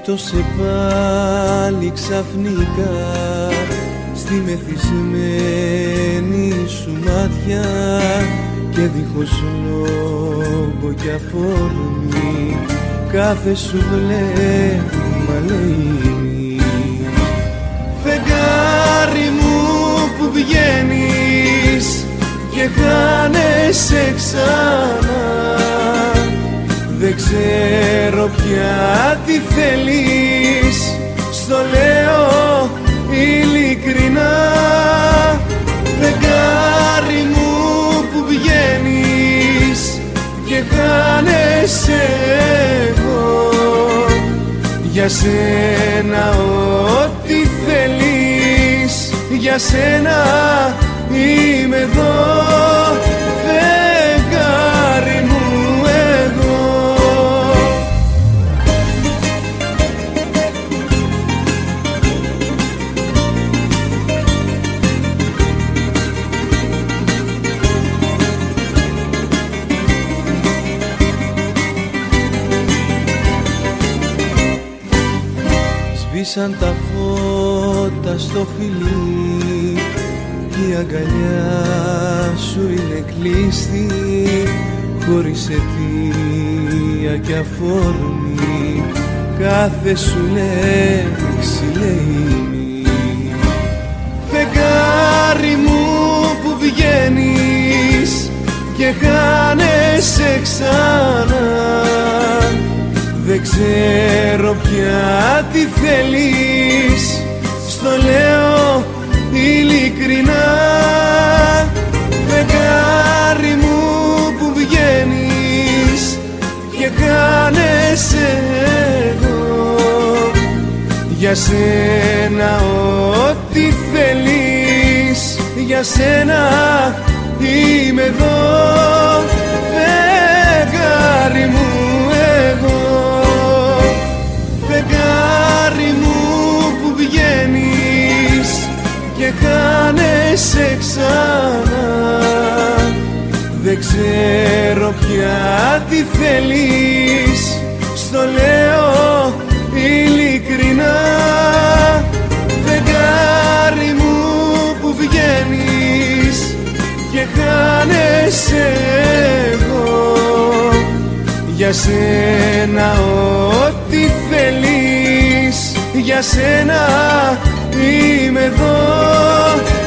σκότωσε πάλι ξαφνικά στη μεθυσμένη σου μάτια και δίχως λόγο κι αφορμή κάθε σου βλέμμα λέει φεγγάρι μου που βγαίνεις και χάνεσαι ξανά. Δεν ξέρω πια τι θέλεις, στο λέω ειλικρινά. Φεγγάρι μου που βγαίνεις και χάνεσαι εγώ, για σένα ό,τι θέλεις, για σένα είμαι εδώ. Φεγγάρι μου εγώ. Σβήσαν τα φώτα στο φιλί κι η αγκαλιά σου είναι κλειστή, χωρίς αιτία κι αφορμή κάθε σου λέξη λέει μη. Φεγγάρι μου που βγαίνεις και χάνεσαι ξανά. Δεν ξέρω πια τι θέλεις, στο λέω ειλικρινά. Φεγγάρι μου που βγαίνεις και χάνεσαι εγώ, για σένα ό,τι θέλεις, για σένα είμαι εδώ. Φεγγάρι μου εγώ. Φεγγάρι μου που βγαίνεις και χάνεσαι ξανά. Δεν ξέρω πια τι θέλεις, στο λέω ειλικρινά. Φεγγάρι μου που βγαίνεις και χάνεσαι εγώ, για σένα ό,τι θέλεις, για σένα είμαι εδώ.